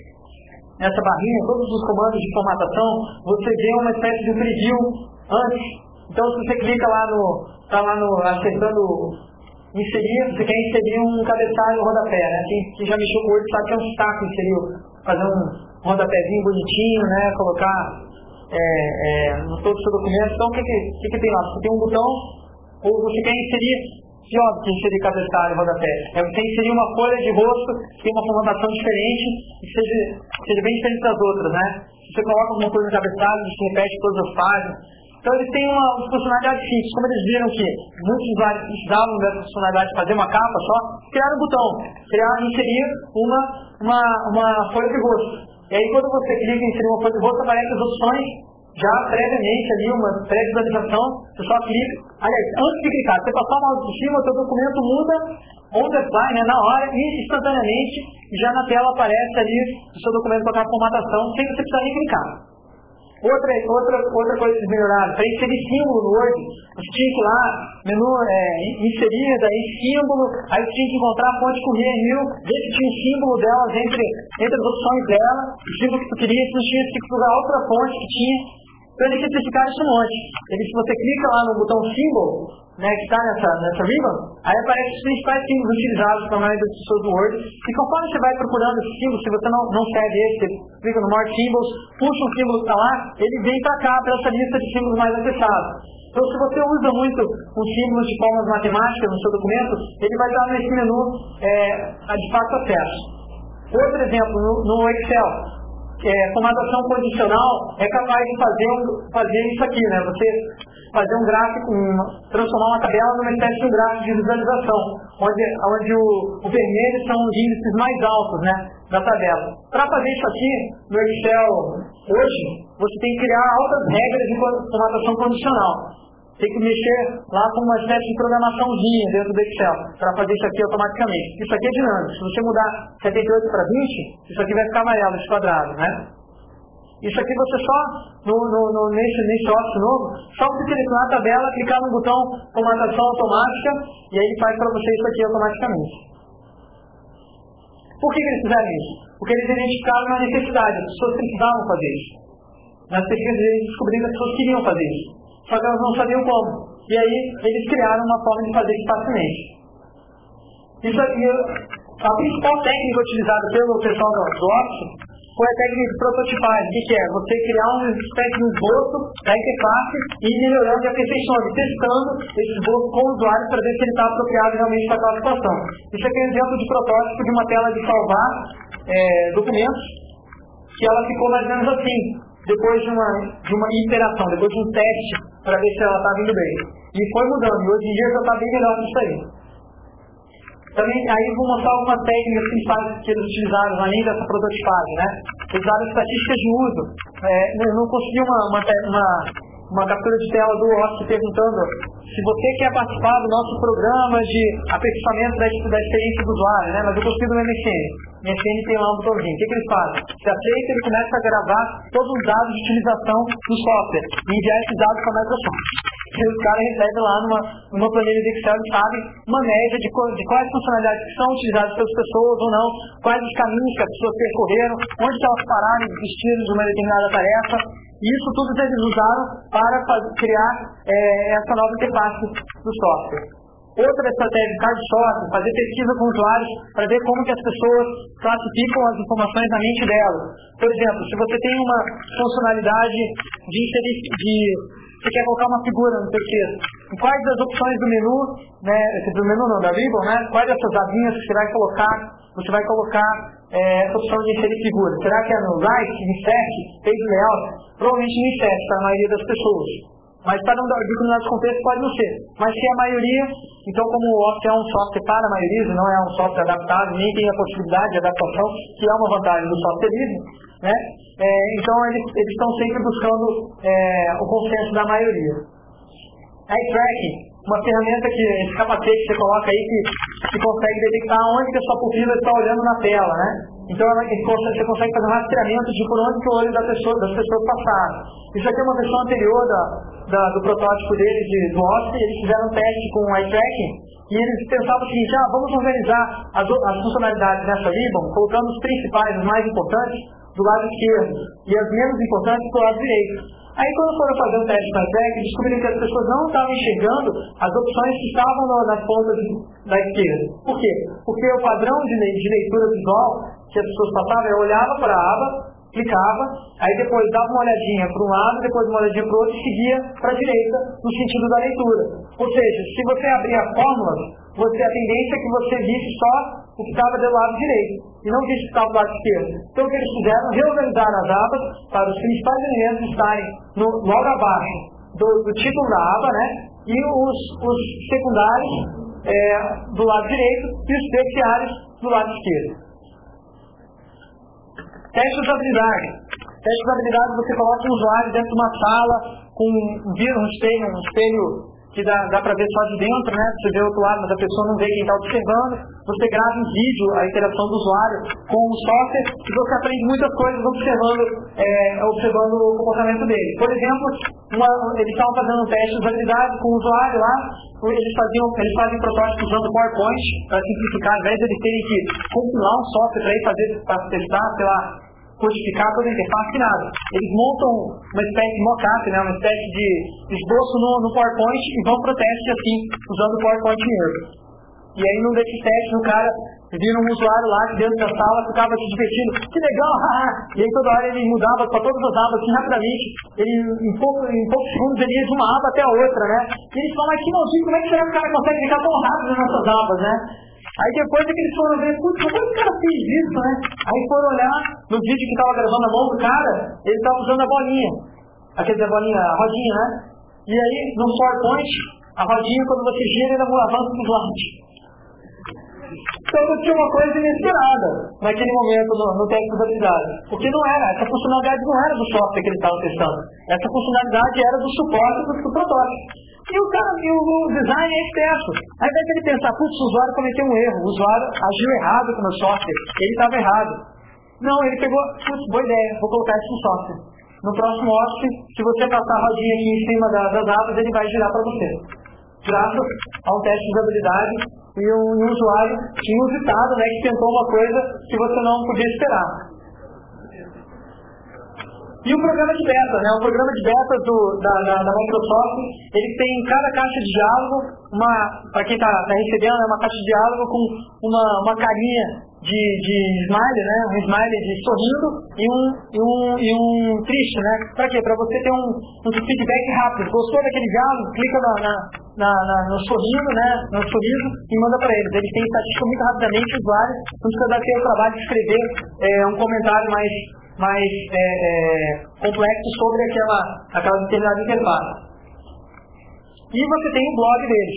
nessa barrinha, todos os comandos de formatação, você vê uma espécie de preview antes. Então, se você clica lá no, está lá no, acertando inserir, você quer inserir um cabeçalho, um rodapé, né? Quem, quem já mexeu com o Word sabe que é um saco inserir, fazer um rodapézinho bonitinho, né? Colocar é, é, no todo o seu documento. Então, o que, que, que, que tem lá? Você tem um botão, ou você quer inserir, que óbvio que inserir cabeçalho, rodapé. É você inserir uma folha de rosto, que tem uma formatação diferente, e que seja, seja bem diferente das outras, né? Se você coloca alguma coisa no cabeçalho, você repete todas as páginas. Então eles têm uma funcionalidade simples. Como eles viram que muitos usuários precisavam dessa funcionalidade de fazer uma capa só, criaram um botão, criaram, inserir uma, uma, uma folha de rosto. E aí quando você clica em inserir uma folha de rosto, aparecem as opções já previamente ali, uma pré-visualização, você só clica. Aliás, antes de clicar, você passar o mouse por cima, o seu documento muda on the fly, né, na hora, e instantaneamente, já na tela aparece ali o seu documento com a formatação, sem você precisar nem clicar. Outra, outra, outra coisa que eles melhoraram, para inserir símbolo no Word, você tinha que ir lá, menu é, inserir, daí símbolo, aí você tinha que encontrar a fonte com Real, ver se tinha o símbolo delas entre, entre as opções dela, o símbolo que tu queria, se não tinha, você tinha que procurar outra fonte que tinha. Então eles simplificaram isso um monte. Eles, se você clica lá no botão símbolo, né, que está nessa, nessa ribbon, aí aparecem os principais símbolos utilizados para a maioria das pessoas do Word. E conforme você vai procurando esses símbolos, se você não, não segue esse, você clica no More Symbols, puxa um símbolo que está lá, ele vem para cá, para essa lista de símbolos mais acessados. Então, se você usa muito os símbolos de formas matemáticas no seu documento, ele vai dar nesse menu é, de fácil acesso. Outro exemplo, no, no Excel. É, formatação condicional é capaz de fazer, um, fazer isso aqui, né? Você fazer um gráfico, um, transformar uma tabela numa espécie de um gráfico de visualização, onde, onde o, o vermelho são os índices mais altos, né, da tabela. Para fazer isso aqui no Excel hoje, você tem que criar altas regras de formatação condicional. Tem que mexer lá com uma espécie de programaçãozinha dentro do Excel para fazer isso aqui automaticamente. Isso aqui é dinâmico. Se você mudar setenta e oito para vinte, isso aqui vai ficar amarelo, esse quadrado, né? Isso aqui você só, no, no, no, nesse, nesse Office novo, só você selecionar a tabela, clicar no botão formatação automática, e aí ele faz para você isso aqui automaticamente. Por que, que eles fizeram isso? Porque eles identificaram uma necessidade, as pessoas precisavam fazer isso. Nas pesquisas eles descobriram que as pessoas queriam fazer isso, só que elas não sabiam como. E aí eles criaram uma forma de fazer isso facilmente. Isso aqui, a principal técnica utilizada pelo pessoal do Office foi a técnica de prototipagem. O que, que é? Você criar uma espécie de esboço da interface e ir melhorando e aperfeiçoando, testando esse esboço com o usuário para ver se ele está apropriado realmente para aquela situação. Isso aqui é um exemplo de protótipo de uma tela de salvar é, documentos, que ela ficou mais ou menos assim, depois de uma, de uma iteração, depois de um teste, para ver se ela está vindo bem. E foi mudando, e hoje em dia já está bem melhor que isso aí. Também, aí vou mostrar algumas técnicas principais que eles utilizaram, além dessa prototipagem, né? Eles usaram estatísticas de uso. É, eu não consegui uma, uma, uma, uma captura de tela do Office perguntando se você quer participar do nosso programa de aperfeiçoamento da, da experiência do usuário, né? Mas eu consigo no M S N. O M S N tem lá um botãozinho. O que, que eles fazem? Se aceita, ele começa a gravar todos os dados de utilização do software e enviar esses dados para a Microsoft. E os caras recebem lá numa, numa planilha de Excel e sabem uma média de, de quais funcionalidades que são utilizadas pelas pessoas ou não, quais os caminhos que as pessoas percorreram, onde elas pararam e desistiram de uma determinada tarefa. E isso tudo eles usaram para fazer, criar é, essa nova interface do software. Outra estratégia de cada software, fazer pesquisa com usuários para ver como que as pessoas classificam as informações na mente delas. Por exemplo, se você tem uma funcionalidade de inserir, de você quer colocar uma figura no seu texto, em quais das opções do menu, né, do menu não, da ribbon, né, quais dessas abinhas que você vai colocar, você vai colocar é, essa opção de inserir figura? Será que é no right, insert, page layout? Provavelmente no insert para a maioria das pessoas. Mas para um determinado contexto pode não ser. Mas se a maioria, então como o Office é um software para a maioria, não é um software adaptado, nem tem a possibilidade de adaptação, que é uma vantagem do software livre, né? É, então eles, eles estão sempre buscando é, o consenso da maioria. Eye tracking, uma ferramenta que, esse capacete que você coloca aí, que, que consegue detectar onde que a sua pupila está olhando na tela, né? Então você consegue fazer um rastreamento de por onde que o olho da pessoa, das pessoas passaram. Isso aqui é uma versão anterior da, da, do protótipo deles de, do Office. Eles fizeram um teste com o eye tracking e eles pensavam o seguinte: ah, vamos organizar as, as funcionalidades nessa ribbon, colocando os principais, os mais importantes, do lado esquerdo e as menos importantes do lado direito. Aí quando foram fazer um teste com a tracking, descobriram que as pessoas não estavam enxergando as opções que estavam no, nas pontas da esquerda. Por quê? Porque o padrão de, de leitura visual que as pessoas passavam, eu olhava para a aba, clicava, aí depois dava uma olhadinha para um lado, depois uma olhadinha para o outro e seguia para a direita no sentido da leitura. Ou seja, se você abrir a fórmula, você, a tendência é que você visse só o que estava do lado direito e não visse o que estava do lado esquerdo. Então o que eles fizeram? Reorganizaram as abas para os principais elementos estarem no, logo abaixo do, do título da aba, né? E os, os secundários é, do lado direito e os terciários do lado esquerdo. Teste de usabilidade. Teste de usabilidade, você coloca um usuário dentro de uma sala com um vidro, um espelho, um espelho que dá, dá para ver só de dentro, né? Você vê o outro lado, mas a pessoa não vê quem está observando. Você grava em vídeo a interação do usuário com o software e você aprende muitas coisas observando, é, observando o comportamento dele. Por exemplo, uma, eles estavam fazendo um teste de usabilidade com o usuário lá. Eles, faziam, eles fazem protótipos usando PowerPoint para simplificar, ao invés de eles terem que compilar um software para ir fazer, para testar, sei lá, codificar toda a interface, nada. Eles montam uma espécie de mock-up, né, uma espécie de esboço no, no PowerPoint e vão para o teste assim, usando o PowerPoint mesmo. E aí num desses testes, o cara vira um usuário lá que dentro da sala ficava se divertindo, que legal, haha! E aí toda hora ele mudava para todas as abas assim rapidamente, ele, em, pouco, em poucos segundos ele ia de uma aba até a outra, né? E eles falam, mas que maldito, como é que será que o cara consegue ficar tão rápido nessas abas, né? Aí depois é que eles foram ver, putz, como é que o cara fez isso, né? Aí foram olhar no vídeo que estava gravando a mão do cara, ele estava usando a bolinha, aquele a bolinha, a rodinha, né? E aí no PowerPoint, a rodinha quando você gira, ele avança para os lados. Então tinha uma coisa inesperada naquele momento no, no teste de usabilidade. Porque não era, essa funcionalidade não era do software que eles estavam testando. Essa funcionalidade era do suporte do, do protótipo. E o cara, e o, o design é esperto. Ao invés de ele pensar, putz, o usuário cometeu um erro, o usuário agiu errado com o meu software, ele estava errado. Não, ele pegou, putz, boa ideia, vou colocar isso no software. No próximo Office, se você passar a rodinha aqui em cima das, das abas, ele vai girar para você. Graças a um teste de usabilidade e um, um usuário inusitado, né, que tentou uma coisa que você não podia esperar. E o programa de beta, né? O programa de beta do, da, da, da Microsoft, ele tem em cada caixa de diálogo, uma, para quem está tá recebendo, é uma caixa de diálogo com uma, uma carinha de, de smiley, né? Um smiley de sorrindo e um, e um, e um triste, né? Para quê? Para você ter um, um feedback rápido. Gostou daquele diálogo? Clica na, na, na, na, no sorriso, né? No sorriso e manda para eles. Eles têm estatística muito rapidamente, o usuário não precisa dar aquele trabalho de escrever é, um comentário mais mais é, é, complexo sobre aquela, aquela determinada interface. E você tem o blog deles,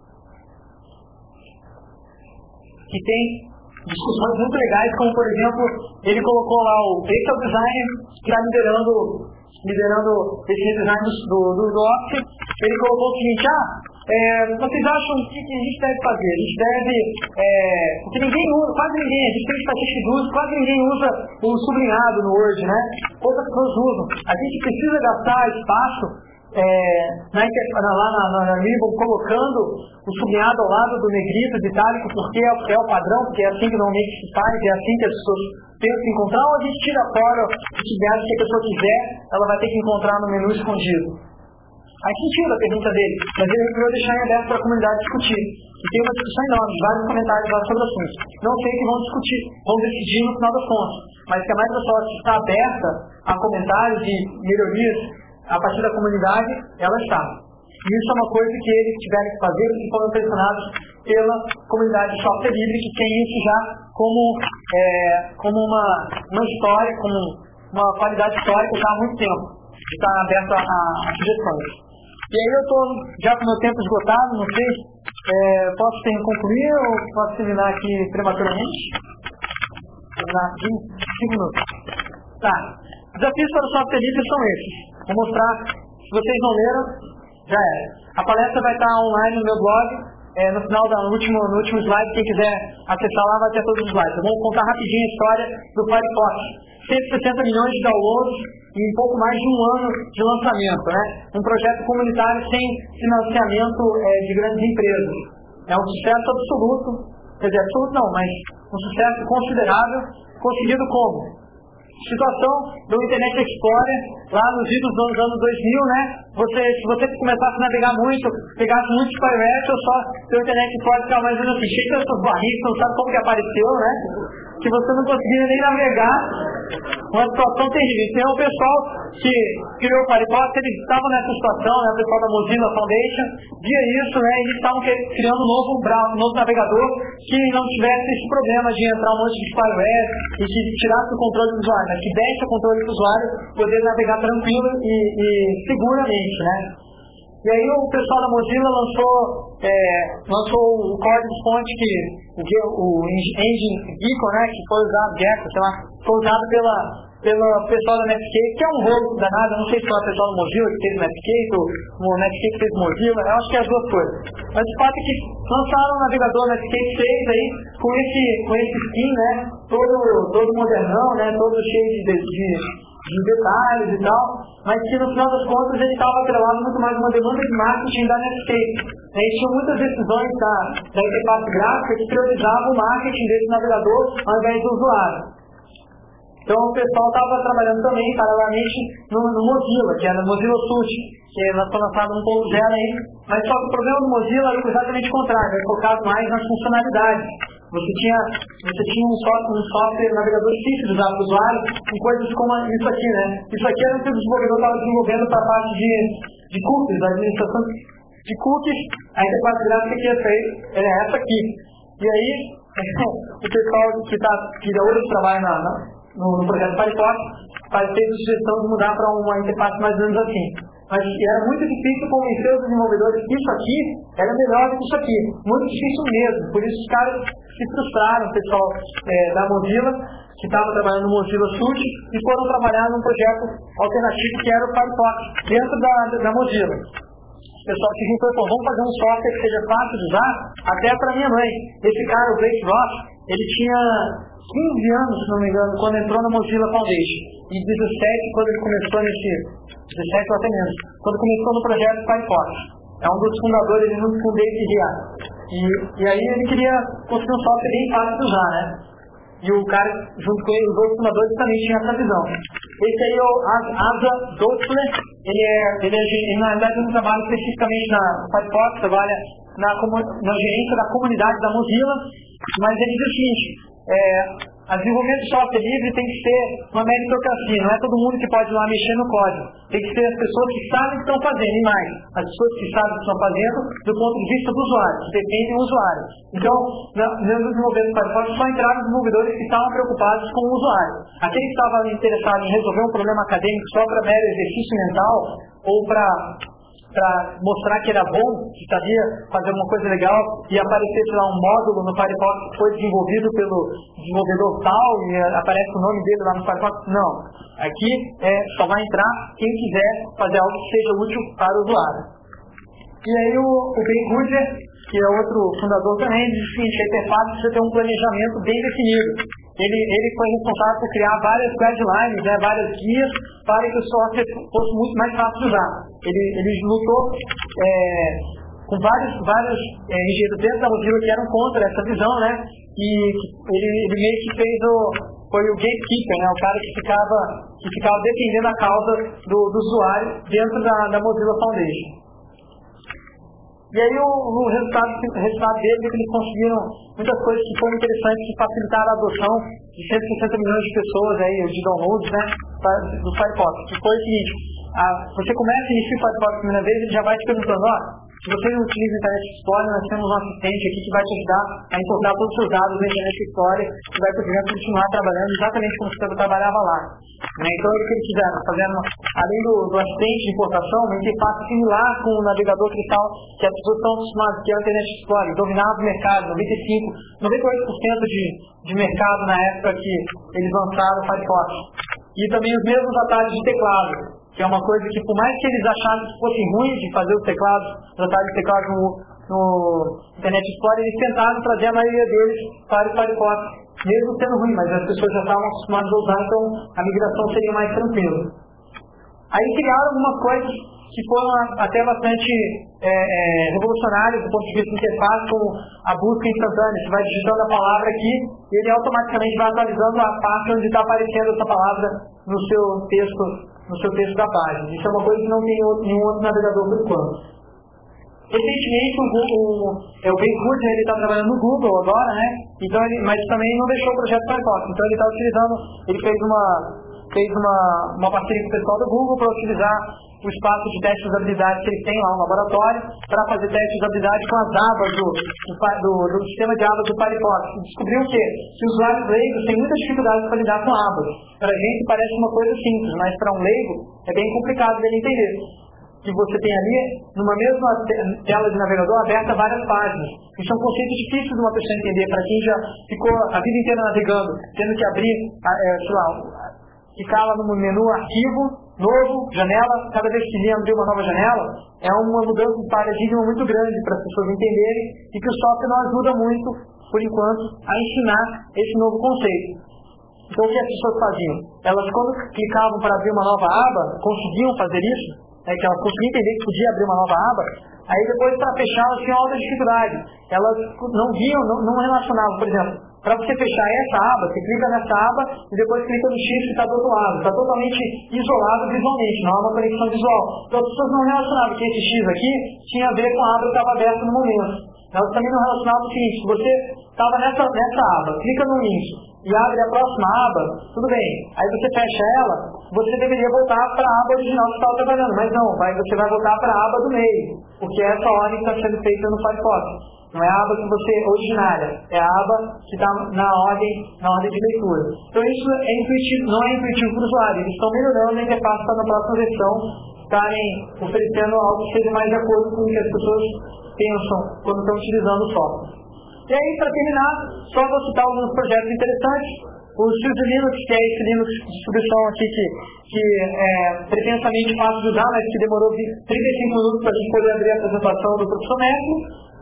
que tem discussões muito legais, como por exemplo, ele colocou lá o esse é o designer que está liderando, liderando esse redesign do, do, do Office. Ele colocou o seguinte: ah, é, vocês acham que, que a gente deve fazer? A gente deve, é, porque ninguém usa, quase ninguém, a gente tem estatística de uso, quase ninguém usa o sublinhado no Word, né? Poucas pessoas usam. A gente precisa gastar espaço é, na, lá na, na, na Ribbon, colocando o sublinhado ao lado do negrito, de itálico, porque é, é o padrão, porque é assim que normalmente se faz, é assim que as pessoas pensam encontrar, ou a gente tira fora o sublinhado que a pessoa quiser, ela vai ter que encontrar no menu escondido. Faz sentido a pergunta dele, mas ele resolveu deixar em aberto para a comunidade discutir. E tem uma discussão enorme, vários comentários lá sobre o assunto. Não sei o que vão discutir, vão decidir no final das contas, mas que a Microsoft está aberta a comentários e melhorias a partir da comunidade, ela está. E isso é uma coisa que eles tiveram que fazer e foram pressionados pela comunidade de software livre, que tem isso já como, é, como uma, uma história, como uma qualidade histórica já há muito tempo. Está aberto a, a sugestões. E aí eu estou já com o meu tempo esgotado, não sei, é, posso ter, concluir ou posso terminar aqui prematuramente? Terminar aqui, cinco minutos. Tá. Desafios para o software livre são esses. Vou mostrar, se vocês não leram, já é. A palestra vai estar online no meu blog, é, no final, da, no, último, no último slide, quem quiser acessar lá vai ter todos os slides. Eu vou contar rapidinho a história do Firefox. cento e sessenta milhões de downloads em pouco mais de um ano de lançamento, né? Um projeto comunitário sem financiamento é, de grandes empresas. É um sucesso absoluto, quer dizer, absoluto não, mas um sucesso considerável, conseguido como? Situação do Internet Explorer, lá nos idos dos anos dois mil, né? Você, se você começasse a navegar muito, pegasse muito Spyware, ou só seu Internet Explorer ficava mais ou menos assim, cheio dessas barrigas, não sabe como que apareceu, né? Que você não conseguia nem navegar, uma situação terrível. Então o pessoal que criou o Firefox, eles estavam nessa situação, né? O pessoal da Mozilla Foundation via isso, né? E eles estavam criando um novo browser, um novo navegador que não tivesse esse problema de entrar um monte de spyware e que tirasse o controle do usuário, né? Que deixe o controle do usuário poder navegar tranquilo e, e seguramente, né? E aí o pessoal da Mozilla lançou, é, lançou o código-fonte que o, o Engine Beacon, né, que foi usado, Gecko, sei lá, foi usado pela, pelo pessoal da Netscape, que é um rolo danado, não sei se foi o pessoal do Mozilla que fez o Netscape, ou o Netscape que fez o Mozilla, eu acho que é as duas coisas. Mas o fato é que lançaram o navegador Netscape seis aí, com esse, com esse skin, né, todo, todo modernão, né, todo cheio de, de de detalhes e tal, mas que no final das contas ele estava atrelado muito mais uma demanda de marketing da Netscape. A gente tinha muitas decisões da, da interface gráfica que priorizavam o marketing desse navegador ao invés do usuário. Então o pessoal estava trabalhando também, paralelamente, no, no Mozilla, que era o Mozilla Suite, que foi lançado um ponto zero aí, mas só que o problema do Mozilla era exatamente o contrário, era focado mais nas funcionalidades. Você tinha, você tinha um, software, um software navegador difícil de usar para o usuário, com coisas como isso aqui, né? Isso aqui era o que o desenvolvedor estava desenvolvendo para a parte de, de cookies, da administração de cookies. A interface gráfica que ia sair era essa aqui. E aí, o pessoal que, tá, que hoje trabalha na, na, no, no projeto Firefox faz a sugestão de mudar para uma interface mais ou menos assim. Mas era muito difícil convencer os desenvolvedores que isso aqui era melhor do que isso aqui. Muito difícil mesmo. Por isso os caras se frustraram, o pessoal é, da Mozilla, que estava trabalhando no Mozilla Suite, e foram trabalhar num projeto alternativo que era o Firefox, dentro da, da Mozilla. O pessoal se juntou e falou, vamos fazer um software que seja fácil de usar, até para minha mãe. Esse cara, o Blake Ross, ele tinha quinze anos, se não me engano, quando entrou na Mozilla Foundation. E dezessete, quando ele começou nesse... dezessete ou até menos. Quando começou no projeto Firefox. É um dos fundadores, junto com o David Riar. E, e aí ele queria construir um software bem fácil de usar, né? E o cara, junto com ele, os outros fundadores também tinham essa visão. Esse aí é o Asa Dotzler, ele é, ele é, ele, na verdade, não trabalha especificamente na Firefox, trabalha na, na gerência da comunidade da Mozilla, mas ele diz o seguinte, é, o desenvolvimento de software livre tem que ser uma meritocracia, não é todo mundo que pode ir lá mexer no código. Tem que ser as pessoas que sabem o que estão fazendo, e mais, as pessoas que sabem o que estão fazendo do ponto de vista do usuário, que dependem do usuário. Então, no desenvolvimento do Firefox só entraram desenvolvedores que estavam preocupados com o usuário. Aquele que estava interessado em resolver um problema acadêmico só para mero exercício mental, ou para para mostrar que era bom, que sabia fazer uma coisa legal, e aparecesse lá um módulo no Firefox que foi desenvolvido pelo desenvolvedor tal, e aparece o nome dele lá no Firefox. Não. Aqui é, só vai entrar quem quiser fazer algo que seja útil para o usuário. E aí o, o Ben Goodger, que é outro fundador também, diz o seguinte, a interface precisa ter um planejamento bem definido. Ele, ele foi responsável por criar várias guidelines, né, várias guias, para que o software fosse muito mais fácil de usar. Ele, ele lutou é, com vários, vários é, engenheiros dentro da Mozilla que eram contra essa visão, né, e ele, ele meio que fez o, foi o gatekeeper, né, o cara que ficava, que ficava defendendo a causa do, do usuário dentro da, da Mozilla Foundation. E aí o, o, resultado, o resultado deles é que eles conseguiram muitas coisas que foram interessantes que facilitaram a adoção de cento e sessenta milhões de pessoas aí, de downloads, né, do Firefox. Que foi o seguinte, a, você começa a iniciar o Firefox a primeira vez, ele já vai te perguntando, ó, se você não utiliza o Internet Explorer, nós temos um assistente aqui que vai te ajudar a importar todos os seus dados do Internet Explorer e vai poder continuar trabalhando exatamente como você trabalhava lá. Né? Então, o que eles fizeram? Fazendo, além do, do assistente de importação, uma interface similar com o navegador cristal que as pessoas estão acostumadas, que é o Internet Explorer, dominava o mercado, noventa e cinco por cento, noventa e oito por cento de, de mercado na época que eles lançaram o Firefox. E também os mesmos atalhos de teclado, que é uma coisa que, por mais que eles achassem que fosse ruim de fazer os teclados, os atalhos de teclado no, no Internet Explorer, eles tentaram trazer a maioria deles para o Firefox, mesmo sendo ruim, mas as pessoas já estavam acostumadas a usar, então a migração seria mais tranquila. Aí criaram algumas coisas que foram até bastante é, é, revolucionárias do ponto de vista de interface, como a busca instantânea. Você vai digitando a palavra aqui e ele automaticamente vai atualizando a parte onde está aparecendo essa palavra no seu texto, no seu texto da página. Isso é uma coisa que não tem outro, nenhum outro navegador por enquanto. Recentemente o, o, é, o Ben Goodger, ele está trabalhando no Google agora, né? Então ele, mas também não deixou o projeto Firefox. Então ele está utilizando, ele fez uma, fez uma, uma parceria com o pessoal do Google para utilizar o espaço de teste de usabilidade que eles têm lá no laboratório para fazer teste de usabilidade com as abas do, do, do, do sistema de abas do Firefox. Descobriu o quê? Que os usuários leigos têm muita dificuldade para lidar com abas. Para a gente parece uma coisa simples, mas para um leigo é bem complicado dele entender. Que você tem ali, numa mesma tela de navegador, aberta várias páginas. Isso é um conceito difícil de uma pessoa entender, para quem já ficou a vida inteira navegando, tendo que abrir, é, sei lá, ficar lá no menu arquivo, novo, janela, cada vez que vier abrir uma nova janela, é uma mudança de paradigma muito grande para as pessoas entenderem e que o software não ajuda muito, por enquanto, a ensinar esse novo conceito. Então o que as pessoas faziam? Elas, quando clicavam para abrir uma nova aba, conseguiam fazer isso, é que elas conseguiam entender que podia abrir uma nova aba, aí depois para fechar elas tinham alta dificuldade. Elas não viam, não, não relacionavam, por exemplo, para você fechar essa aba, você clica nessa aba e depois clica no X que está do outro lado. Está totalmente isolado visualmente, não há uma conexão visual. Então as pessoas não relacionavam que esse X aqui tinha a ver com a aba que estava aberta no momento. Elas também não relacionavam o seguinte, se você estava nessa, nessa aba, clica no link e abre a próxima aba, tudo bem. Aí você fecha ela, você deveria voltar para a aba original que estava trabalhando, mas não, vai, você vai voltar para a aba do meio, porque é essa ordem que está sendo feita no Firefox. Não é a aba que você originária, é a aba que está na ordem, na ordem de leitura. Então isso é intuitivo, não é intuitivo para o usuário, eles estão melhorando a interface para na próxima versão estarem oferecendo algo que seja mais de acordo com o que as pessoas pensam quando estão utilizando o software. E aí, para terminar, só vou citar alguns projetos interessantes. O SUSE Linux, que é esse Linux de distribuição aqui que, que é pretensamente fácil de usar, mas que demorou trinta e cinco minutos para a gente poder abrir a apresentação do professor Mestre.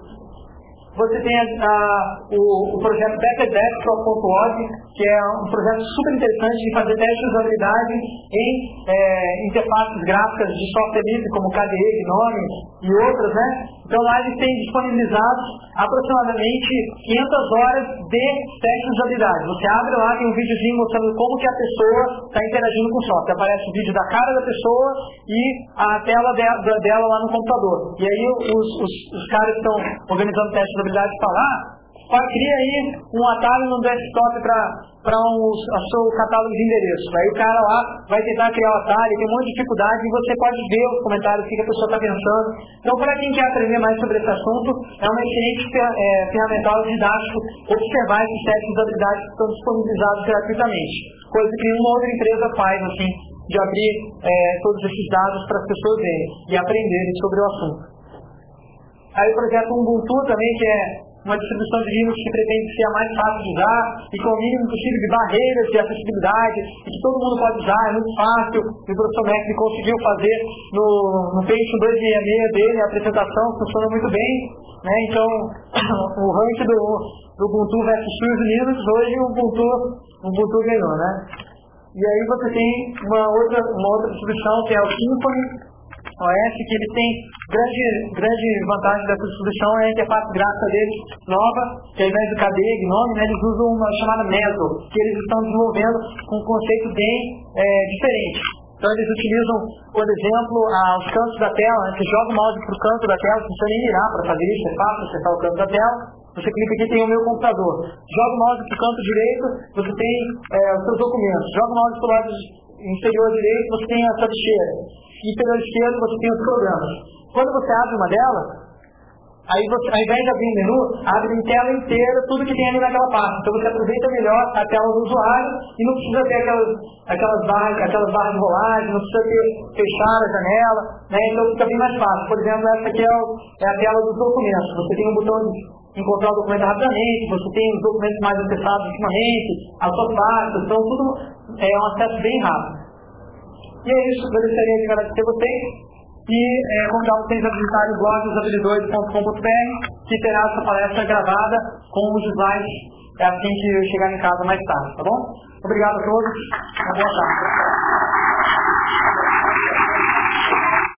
Você tem a, a, o, o projeto betterbackprop ponto org, que é um projeto super interessante de fazer testes de usabilidade em é, interfaces gráficas de software livre, como K D E, Gnome e outras, né? Então lá eles têm disponibilizados aproximadamente quinhentas horas de testes de habilidade. Você abre lá, tem um videozinho mostrando como que a pessoa está interagindo com o software. Aparece o vídeo da cara da pessoa e a tela dela, dela lá no computador. E aí os, os, os caras que estão organizando testes de habilidade falam, ah, cria aí um atalho no desktop para um, o seu catálogo de endereços. Aí o cara lá vai tentar criar o atalho, tem um monte de dificuldade e você pode ver os comentários, o que a pessoa está pensando. Então, para quem quer aprender mais sobre esse assunto, é uma excelente é, ferramental didático observar esses testes de habilidade que estão disponibilizados gratuitamente. Coisa que nenhuma outra empresa faz, assim, de abrir é, todos esses dados para as pessoas verem e aprenderem sobre o assunto. Aí o projeto Ubuntu também, que é uma distribuição de Linux que pretende ser a mais fácil de usar e com o mínimo possível de barreiras de acessibilidade e que todo mundo pode usar, é muito fácil. E o professor Mac conseguiu fazer no, no Pentium duzentos e sessenta e seis dele, a apresentação funciona muito bem, né? Então o ranking do, do Ubuntu versus Linux, hoje o Ubuntu, o Ubuntu ganhou, né? E aí você tem uma outra, uma outra distribuição que é o Symfony O S, que ele tem grande, grande vantagem dessa distribuição é a interface gráfica deles nova, que ao invés do K D E, Gnome, né, eles usam uma chamada Meso, que eles estão desenvolvendo com um conceito bem é, diferente. Então eles utilizam, por exemplo, ah, os cantos da tela, né, você joga o mouse para o canto da tela, você não precisa nem mirar para fazer isso, é fácil acertar o canto da tela. Você clica aqui, tem o meu computador. Joga o mouse para o canto direito, você tem é, os seus documentos. Joga o mouse para o lado inferior direito, você tem a sua lixeira. E pelo esquerdo você tem os programas. Quando você abre uma delas, aí você, ao invés de abrir um menu, abre em tela inteira tudo que tem ali naquela parte. Então você aproveita melhor a tela do usuário e não precisa ter aquelas, aquelas, barras, aquelas barras de rolagem, não precisa ter fechar a janela, né? Então fica bem mais fácil. Por exemplo, essa aqui é, o, é a tela dos documentos. Você tem um botão de encontrar o documento rapidamente, você tem os documentos mais acessados ultimamente, as suas pastas, então tudo é um acesso bem rápido. E é isso, eu gostaria de agradecer a vocês e é, convidar vocês a visitarem o blog os habilidores ponto com ponto b r, que terá essa palestra gravada com os slides assim que eu chegar em casa mais tarde, tá bom? Obrigado a todos, uma boa tarde.